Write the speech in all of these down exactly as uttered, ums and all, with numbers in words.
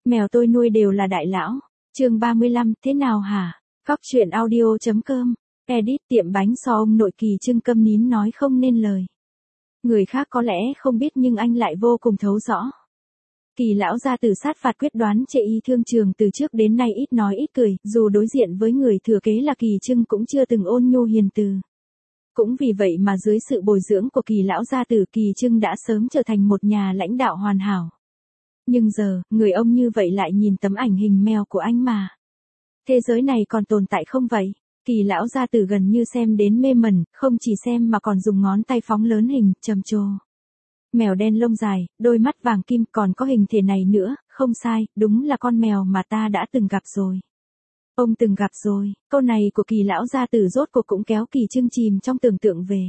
Mèo tôi nuôi đều là đại lão. Chương ba mươi lăm, thế nào hả? Góc truyện audio.com. Edit tiệm bánh so ông nội Kỳ Trưng câm nín nói không nên lời. Người khác có lẽ không biết nhưng anh lại vô cùng thấu rõ. Kỳ lão gia tử sát phạt quyết đoán chê y thương trường từ trước đến nay ít nói ít cười, dù đối diện với người thừa kế là Kỳ Trưng cũng chưa từng ôn nhu hiền từ. Cũng vì vậy mà dưới sự bồi dưỡng của Kỳ lão gia tử, Kỳ Trưng đã sớm trở thành một nhà lãnh đạo hoàn hảo. Nhưng giờ, người ông như vậy lại nhìn tấm ảnh hình mèo của anh mà. Thế giới này còn tồn tại không vậy? Kỳ lão gia tử gần như xem đến mê mẩn, không chỉ xem mà còn dùng ngón tay phóng lớn hình, trầm trồ. Mèo đen lông dài, đôi mắt vàng kim, còn có hình thể này nữa, không sai, đúng là con mèo mà ta đã từng gặp rồi. Ông từng gặp rồi, câu này của Kỳ lão gia tử rốt cuộc cũng kéo Kỳ Trưng chìm trong tưởng tượng về.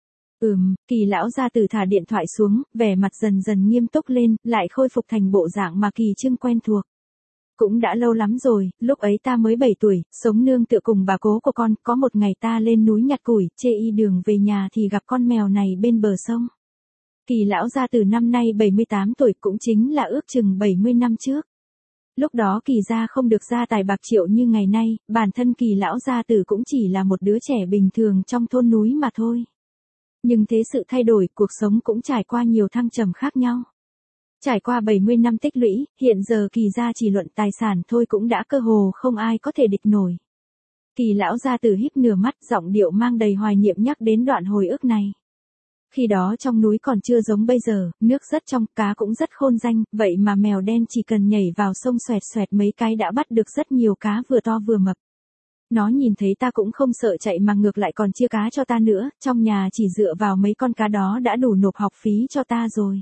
Ừm, Kỳ lão gia tử thả điện thoại xuống, vẻ mặt dần dần nghiêm túc lên, lại khôi phục thành bộ dạng mà Kỳ Trưng quen thuộc. Cũng đã lâu lắm rồi, lúc ấy ta mới bảy tuổi, sống nương tựa cùng bà cố của con, có một ngày ta lên núi nhặt củi, chê y đường về nhà thì gặp con mèo này bên bờ sông. Kỳ lão gia tử năm nay bảy mươi tám tuổi, cũng chính là ước chừng bảy mươi năm trước. Lúc đó Kỳ gia không được gia tài bạc triệu như ngày nay, bản thân Kỳ lão gia tử cũng chỉ là một đứa trẻ bình thường trong thôn núi mà thôi. Nhưng thế sự thay đổi, cuộc sống cũng trải qua nhiều thăng trầm khác nhau. Trải qua bảy mươi năm tích lũy, hiện giờ Kỳ gia chỉ luận tài sản thôi cũng đã cơ hồ không ai có thể địch nổi. Kỳ lão gia tử híp nửa mắt, giọng điệu mang đầy hoài niệm nhắc đến đoạn hồi ức này. Khi đó trong núi còn chưa giống bây giờ, nước rất trong, cá cũng rất khôn danh, vậy mà mèo đen chỉ cần nhảy vào sông xoẹt xoẹt mấy cái đã bắt được rất nhiều cá vừa to vừa mập. Nó nhìn thấy ta cũng không sợ chạy mà ngược lại còn chia cá cho ta nữa, trong nhà chỉ dựa vào mấy con cá đó đã đủ nộp học phí cho ta rồi.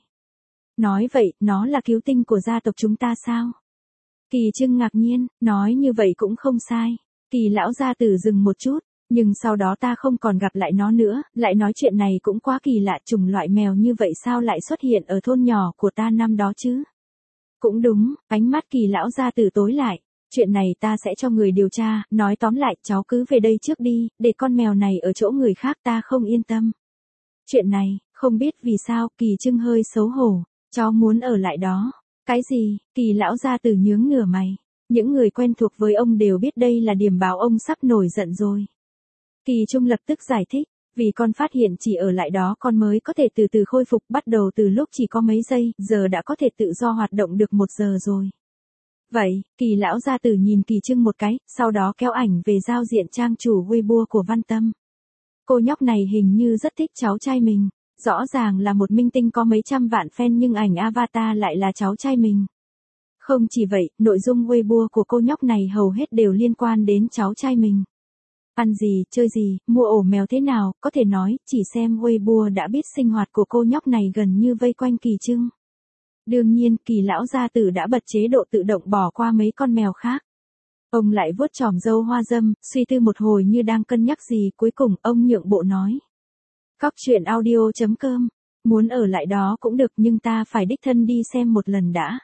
Nói vậy, nó là cứu tinh của gia tộc chúng ta sao? Kỳ Trưng ngạc nhiên, nói như vậy cũng không sai. Kỳ lão gia tử dừng một chút, nhưng sau đó ta không còn gặp lại nó nữa, lại nói chuyện này cũng quá kỳ lạ, chủng loại mèo như vậy sao lại xuất hiện ở thôn nhỏ của ta năm đó chứ? Cũng đúng, ánh mắt Kỳ lão gia tử tối lại. Chuyện này ta sẽ cho người điều tra, nói tóm lại, cháu cứ về đây trước đi, để con mèo này ở chỗ người khác ta không yên tâm. Chuyện này, không biết vì sao, Kỳ Trưng hơi xấu hổ, cháu muốn ở lại đó. Cái gì? Kỳ lão gia tử nhướng nửa mày. Những người quen thuộc với ông đều biết đây là điểm báo ông sắp nổi giận rồi. Kỳ Trung lập tức giải thích, vì con phát hiện chỉ ở lại đó con mới có thể từ từ khôi phục, bắt đầu từ lúc chỉ có mấy giây, giờ đã có thể tự do hoạt động được một giờ rồi. Vậy, Kỳ lão gia tử nhìn Kỳ Trưng một cái, sau đó kéo ảnh về giao diện trang chủ Weibo của Văn Tâm. Cô nhóc này hình như rất thích cháu trai mình, rõ ràng là một minh tinh có mấy trăm vạn fan nhưng ảnh avatar lại là cháu trai mình. Không chỉ vậy, nội dung Weibo của cô nhóc này hầu hết đều liên quan đến cháu trai mình. Ăn gì, chơi gì, mua ổ mèo thế nào, có thể nói, chỉ xem Weibo đã biết sinh hoạt của cô nhóc này gần như vây quanh Kỳ Trưng. Đương nhiên, Kỳ lão gia tử đã bật chế độ tự động bỏ qua mấy con mèo khác. Ông lại vuốt chòm râu hoa râm, suy tư một hồi như đang cân nhắc gì, cuối cùng ông nhượng bộ nói. Góc truyện audio.com, muốn ở lại đó cũng được nhưng ta phải đích thân đi xem một lần đã.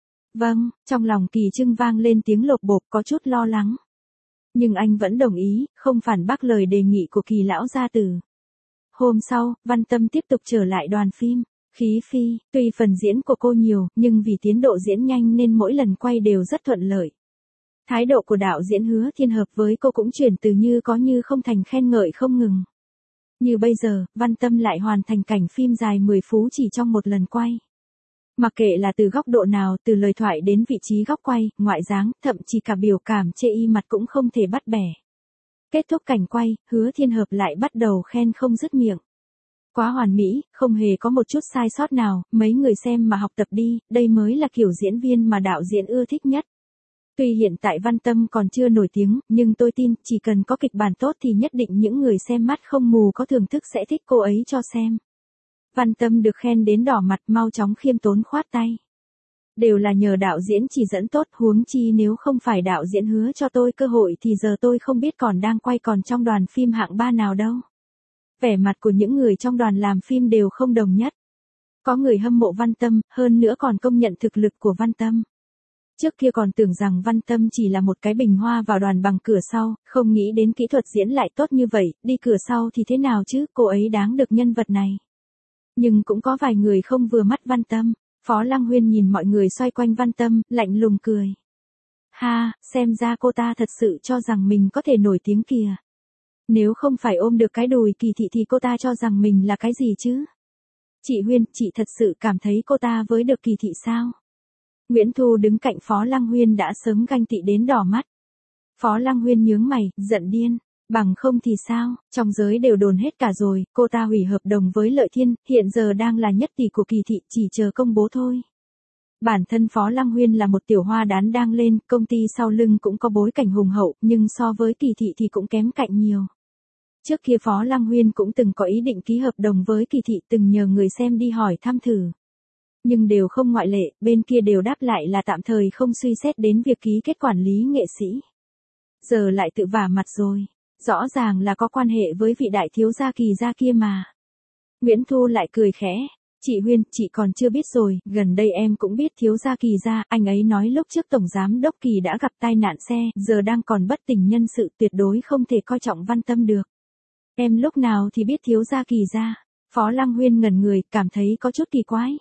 Vâng, trong lòng Kỳ Trưng vang lên tiếng lột bột có chút lo lắng. Nhưng anh vẫn đồng ý, không phản bác lời đề nghị của Kỳ lão gia tử. Hôm sau, Văn Tâm tiếp tục trở lại đoàn phim. Khí Phi, tuy phần diễn của cô nhiều, nhưng vì tiến độ diễn nhanh nên mỗi lần quay đều rất thuận lợi. Thái độ của đạo diễn Hứa Thiên Hợp với cô cũng chuyển từ như có như không thành khen ngợi không ngừng. Như bây giờ, Văn Tâm lại hoàn thành cảnh phim dài mười phút chỉ trong một lần quay. Mặc kệ là từ góc độ nào, từ lời thoại đến vị trí góc quay, ngoại dáng, thậm chí cả biểu cảm chê y mặt cũng không thể bắt bẻ. Kết thúc cảnh quay, Hứa Thiên Hợp lại bắt đầu khen không dứt miệng. Quá hoàn mỹ, không hề có một chút sai sót nào, mấy người xem mà học tập đi, đây mới là kiểu diễn viên mà đạo diễn ưa thích nhất. Tuy hiện tại Văn Tâm còn chưa nổi tiếng, nhưng tôi tin, chỉ cần có kịch bản tốt thì nhất định những người xem mắt không mù có thưởng thức sẽ thích cô ấy cho xem. Văn Tâm được khen đến đỏ mặt, mau chóng khiêm tốn khoát tay. Đều là nhờ đạo diễn chỉ dẫn tốt, huống chi nếu không phải đạo diễn hứa cho tôi cơ hội thì giờ tôi không biết còn đang quay còn trong đoàn phim hạng ba nào đâu. Vẻ mặt của những người trong đoàn làm phim đều không đồng nhất. Có người hâm mộ Văn Tâm, hơn nữa còn công nhận thực lực của Văn Tâm. Trước kia còn tưởng rằng Văn Tâm chỉ là một cái bình hoa vào đoàn bằng cửa sau, không nghĩ đến kỹ thuật diễn lại tốt như vậy, đi cửa sau thì thế nào chứ, cô ấy đáng được nhân vật này. Nhưng cũng có vài người không vừa mắt Văn Tâm. Phó Lăng Huyên nhìn mọi người xoay quanh Văn Tâm, lạnh lùng cười. Ha, xem ra cô ta thật sự cho rằng mình có thể nổi tiếng kìa. Nếu không phải ôm được cái đùi Kỳ Thị thì cô ta cho rằng mình là cái gì chứ? Chị Huyên, chị thật sự cảm thấy cô ta với được Kỳ Thị sao? Nguyễn Thu đứng cạnh Phó Lăng Huyên đã sớm ganh tị đến đỏ mắt. Phó Lăng Huyên nhướng mày, giận điên. Bằng không thì sao, trong giới đều đồn hết cả rồi, cô ta hủy hợp đồng với Lợi Thiên, hiện giờ đang là nhất tỷ của Kỳ Thị, chỉ chờ công bố thôi. Bản thân Phó Lăng Huyên là một tiểu hoa đán đang lên, công ty sau lưng cũng có bối cảnh hùng hậu, nhưng so với Kỳ Thị thì cũng kém cạnh nhiều. Trước kia Phó Lăng Huyên cũng từng có ý định ký hợp đồng với Kỳ Thị, từng nhờ người xem đi hỏi thăm thử. Nhưng đều không ngoại lệ, bên kia đều đáp lại là tạm thời không suy xét đến việc ký kết quản lý nghệ sĩ. Giờ lại tự vả mặt rồi, rõ ràng là có quan hệ với vị đại thiếu gia Kỳ gia kia mà. Nguyễn Thu lại cười khẽ. Chị Huyên, chị còn chưa biết rồi, gần đây em cũng biết thiếu gia Kỳ gia, anh ấy nói lúc trước Tổng Giám Đốc Kỳ đã gặp tai nạn xe, giờ đang còn bất tỉnh nhân sự, tuyệt đối không thể coi trọng Văn Tâm được. Em lúc nào thì biết thiếu gia Kỳ gia? Phó Lăng Huyên ngẩn người, cảm thấy có chút kỳ quái.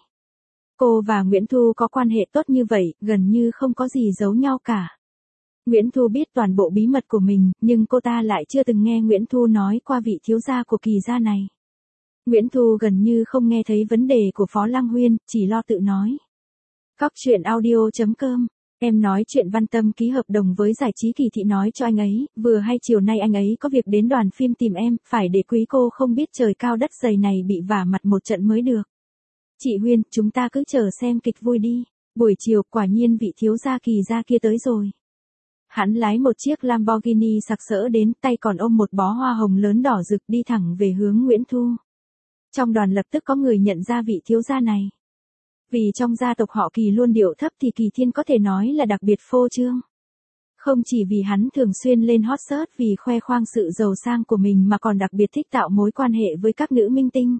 Cô và Nguyễn Thu có quan hệ tốt như vậy, gần như không có gì giấu nhau cả. Nguyễn Thu biết toàn bộ bí mật của mình, nhưng cô ta lại chưa từng nghe Nguyễn Thu nói qua vị thiếu gia của Kỳ gia này. Nguyễn Thu gần như không nghe thấy vấn đề của Phó Lăng Huyên, chỉ lo tự nói. Cóc truyện audio chấm com, em nói chuyện Văn Tâm ký hợp đồng với giải trí Kỳ Thị nói cho anh ấy, vừa hay chiều nay anh ấy có việc đến đoàn phim tìm em, phải để quý cô không biết trời cao đất dày này bị vả mặt một trận mới được. Chị Huyên, chúng ta cứ chờ xem kịch vui đi. Buổi chiều quả nhiên vị thiếu gia Kỳ gia kia tới rồi. Hắn lái một chiếc Lamborghini sặc sỡ đến, tay còn ôm một bó hoa hồng lớn đỏ rực đi thẳng về hướng Nguyễn Thu. Trong đoàn lập tức có người nhận ra vị thiếu gia này. Vì trong gia tộc họ Kỳ luôn điệu thấp thì Kỳ Thiên có thể nói là đặc biệt phô trương. Không chỉ vì hắn thường xuyên lên hot search vì khoe khoang sự giàu sang của mình mà còn đặc biệt thích tạo mối quan hệ với các nữ minh tinh.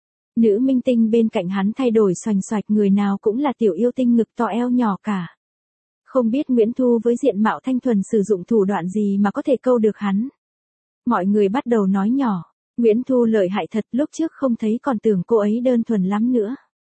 Nữ minh tinh bên cạnh hắn thay đổi xoành xoạch, người nào cũng là tiểu yêu tinh ngực to eo nhỏ cả. Không biết Nguyễn Thu với diện mạo thanh thuần sử dụng thủ đoạn gì mà có thể câu được hắn. Mọi người bắt đầu nói nhỏ. Nguyễn Thu lợi hại thật, lúc trước không thấy còn tưởng cô ấy đơn thuần lắm nữa.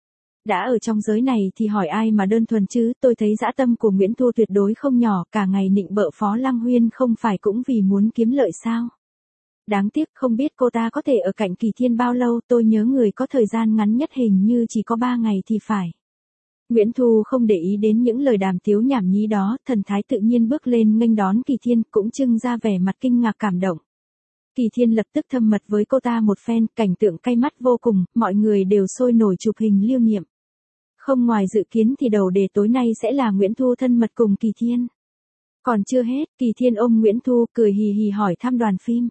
Đã ở trong giới này thì hỏi ai mà đơn thuần chứ, tôi thấy dã tâm của Nguyễn Thu tuyệt đối không nhỏ, cả ngày nịnh bợ Phó Lăng Huyên không phải cũng vì muốn kiếm lợi sao. Đáng tiếc không biết cô ta có thể ở cạnh Kỳ Thiên bao lâu, tôi nhớ người có thời gian ngắn nhất hình như chỉ có ba ngày thì phải. Nguyễn Thu không để ý đến những lời đàm tiếu nhảm nhí đó, thần thái tự nhiên bước lên nghênh đón Kỳ Thiên, cũng trưng ra vẻ mặt kinh ngạc cảm động. Kỳ Thiên lập tức thâm mật với cô ta một phen, cảnh tượng cay mắt vô cùng, mọi người đều sôi nổi chụp hình lưu niệm. Không ngoài dự kiến thì đầu đề tối nay sẽ là Nguyễn Thu thân mật cùng Kỳ Thiên. Còn chưa hết, Kỳ Thiên ôm Nguyễn Thu cười hì hì hỏi thăm đoàn phim.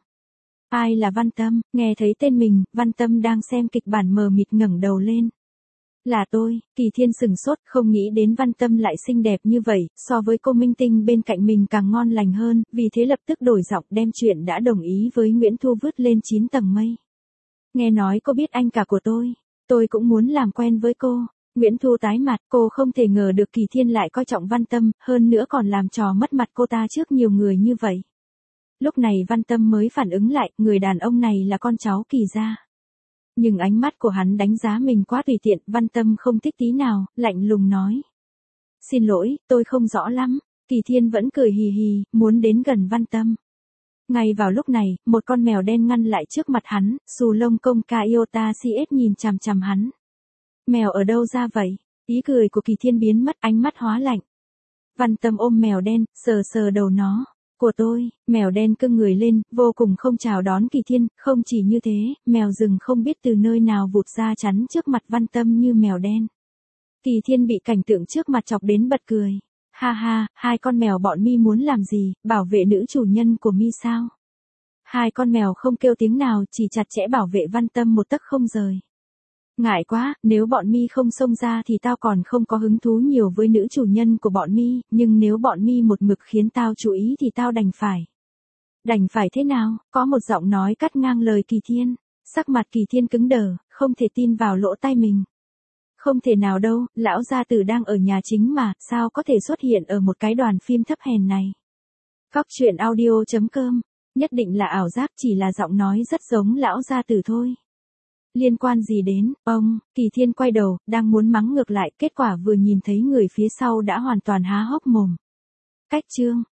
Ai là Văn Tâm? Nghe thấy tên mình, Văn Tâm đang xem kịch bản mờ mịt ngẩng đầu lên. Là tôi. Kỳ Thiên sừng sốt, không nghĩ đến Văn Tâm lại xinh đẹp như vậy, so với cô minh tinh bên cạnh mình càng ngon lành hơn, vì thế lập tức đổi giọng đem chuyện đã đồng ý với Nguyễn Thu vứt lên chín tầng mây. Nghe nói cô biết anh cả của tôi, tôi cũng muốn làm quen với cô. Nguyễn Thu tái mặt, cô không thể ngờ được Kỳ Thiên lại coi trọng Văn Tâm, hơn nữa còn làm trò mất mặt cô ta trước nhiều người như vậy. Lúc này Văn Tâm mới phản ứng lại, người đàn ông này là con cháu Kỳ gia. Nhưng ánh mắt của hắn đánh giá mình quá tùy tiện, Văn Tâm không thích tí nào, lạnh lùng nói. Xin lỗi, tôi không rõ lắm. Kỳ Thiên vẫn cười hì hì, muốn đến gần Văn Tâm. Ngay vào lúc này, một con mèo đen ngăn lại trước mặt hắn, xù lông công Kaiota xê ét nhìn chằm chằm hắn. Mèo ở đâu ra vậy? Ý cười của Kỳ Thiên biến mất, ánh mắt hóa lạnh. Văn Tâm ôm mèo đen, sờ sờ đầu nó. Của tôi, mèo đen cưng người lên, vô cùng không chào đón Kỳ Thiên, không chỉ như thế, mèo rừng không biết từ nơi nào vụt ra chắn trước mặt Văn Tâm như mèo đen. Kỳ Thiên bị cảnh tượng trước mặt chọc đến bật cười. Ha ha, hai con mèo bọn mi muốn làm gì, bảo vệ nữ chủ nhân của mi sao? Hai con mèo không kêu tiếng nào, chỉ chặt chẽ bảo vệ Văn Tâm một tấc không rời. Ngại quá, nếu bọn mi không xông ra thì tao còn không có hứng thú nhiều với nữ chủ nhân của bọn mi, nhưng nếu bọn mi một mực khiến tao chú ý thì tao đành phải. Đành phải thế nào? Có một giọng nói cắt ngang lời Kỳ Thiên. Sắc mặt Kỳ Thiên cứng đờ, không thể tin vào lỗ tai mình. Không thể nào đâu, lão gia tử đang ở nhà chính mà, sao có thể xuất hiện ở một cái đoàn phim thấp hèn này. Cóc truyện audio chấm com, nhất định là ảo giác, chỉ là giọng nói rất giống lão gia tử thôi. Liên quan gì đến, ông, Kỳ Thiên quay đầu, đang muốn mắng ngược lại, kết quả vừa nhìn thấy người phía sau đã hoàn toàn há hốc mồm. Cách chương.